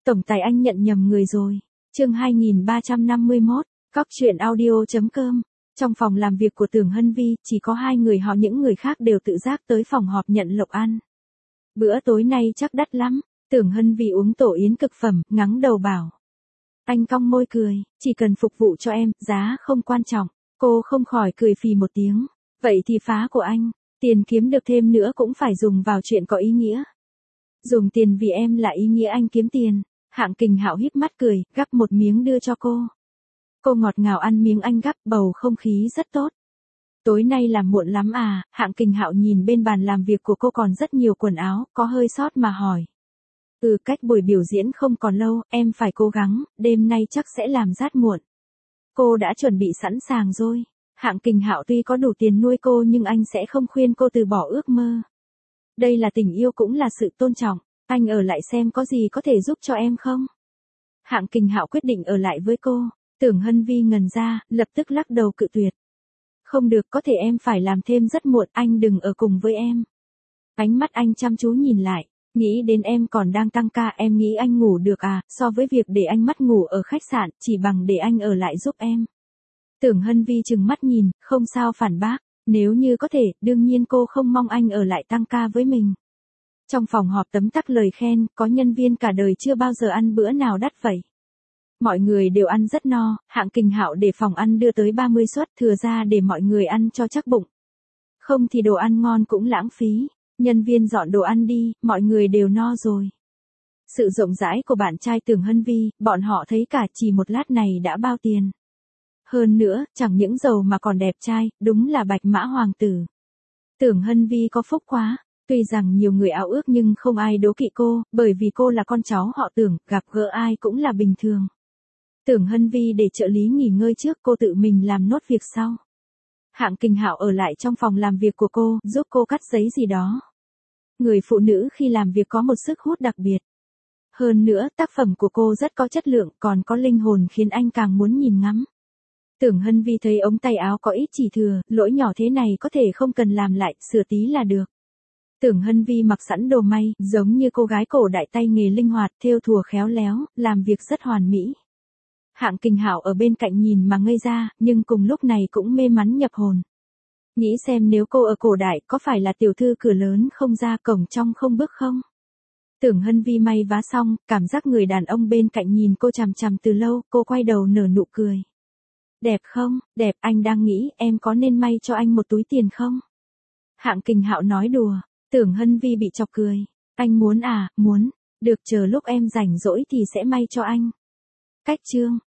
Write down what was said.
Tổng tài anh nhận nhầm người rồi. Chương 2351, cóc.audio.com. Trong phòng làm việc của Tưởng Hân Vi, chỉ có hai người họ, những người khác đều tự giác tới phòng họp nhận lộc ăn. Bữa tối nay chắc đắt lắm. Tưởng Hân Vi uống tổ yến cực phẩm, ngắng đầu bảo. Anh cong môi cười, chỉ cần phục vụ cho em, giá không quan trọng. Cô không khỏi cười phì một tiếng. Vậy thì phá của anh, tiền kiếm được thêm nữa cũng phải dùng vào chuyện có ý nghĩa. Dùng tiền vì em là ý nghĩa anh kiếm tiền. Hạng Kình Hạo híp mắt cười, gắp một miếng đưa cho cô. Cô ngọt ngào ăn miếng anh gắp, bầu không khí rất tốt. Tối nay làm muộn lắm à? Hạng Kình Hạo nhìn bên bàn làm việc của cô còn rất nhiều quần áo, có hơi sót mà hỏi. Cách buổi biểu diễn không còn lâu, em phải cố gắng, đêm nay chắc sẽ làm rát muộn. Cô đã chuẩn bị sẵn sàng rồi. Hạng Kình Hạo tuy có đủ tiền nuôi cô nhưng anh sẽ không khuyên cô từ bỏ ước mơ. Đây là tình yêu cũng là sự tôn trọng. Anh ở lại xem có gì có thể giúp cho em không? Hạng Kình Hạo quyết định ở lại với cô. Tưởng Hân Vi ngần ra, lập tức lắc đầu cự tuyệt. Không được, có thể em phải làm thêm rất muộn, anh đừng ở cùng với em. Ánh mắt anh chăm chú nhìn lại, nghĩ đến em còn đang tăng ca, em nghĩ anh ngủ được à? So với việc để anh mất ngủ ở khách sạn, chỉ bằng để anh ở lại giúp em. Tưởng Hân Vi trừng mắt nhìn, không sao phản bác. Nếu như có thể, đương nhiên cô không mong anh ở lại tăng ca với mình. Trong phòng họp tấm tắc lời khen, có nhân viên cả đời chưa bao giờ ăn bữa nào đắt vậy. Mọi người đều ăn rất no, Hạng Kình Hạo để phòng ăn đưa tới 30 suất, thừa ra để mọi người ăn cho chắc bụng. Không thì đồ ăn ngon cũng lãng phí. Nhân viên dọn đồ ăn đi, mọi người đều no rồi. Sự rộng rãi của bạn trai Tưởng Hân Vi, bọn họ thấy cả chỉ một lát này đã bao tiền. Hơn nữa, chẳng những giàu mà còn đẹp trai, đúng là bạch mã hoàng tử. Tưởng Hân Vi có phúc quá. Tuy rằng nhiều người ao ước nhưng không ai đố kỵ cô, bởi vì cô là con cháu họ Tưởng, gặp gỡ ai cũng là bình thường. Tưởng Hân Vi để trợ lý nghỉ ngơi trước, cô tự mình làm nốt việc sau. Hạng Kình Hạo ở lại trong phòng làm việc của cô, giúp cô cắt giấy gì đó. Người phụ nữ khi làm việc có một sức hút đặc biệt. Hơn nữa, tác phẩm của cô rất có chất lượng, còn có linh hồn khiến anh càng muốn nhìn ngắm. Tưởng Hân Vi thấy ống tay áo có ít chỉ thừa, lỗi nhỏ thế này có thể không cần làm lại, sửa tí là được. Tưởng Hân Vi mặc sẵn đồ may, giống như cô gái cổ đại, tay nghề linh hoạt, thêu thùa khéo léo, làm việc rất hoàn mỹ. Hạng Kình Hạo ở bên cạnh nhìn mà ngây ra, nhưng cùng lúc này cũng mê mắn nhập hồn. Nghĩ xem nếu cô ở cổ đại có phải là tiểu thư cửa lớn không ra cổng trong không bước không? Tưởng Hân Vi may vá xong, cảm giác người đàn ông bên cạnh nhìn cô chằm chằm từ lâu, cô quay đầu nở nụ cười. Đẹp không? Đẹp, anh đang nghĩ em có nên may cho anh một túi tiền không? Hạng Kình Hạo nói đùa. Tưởng Hân Vi bị chọc cười. Anh muốn à? Muốn. Được, chờ lúc em rảnh rỗi thì sẽ may cho anh. Cách chương.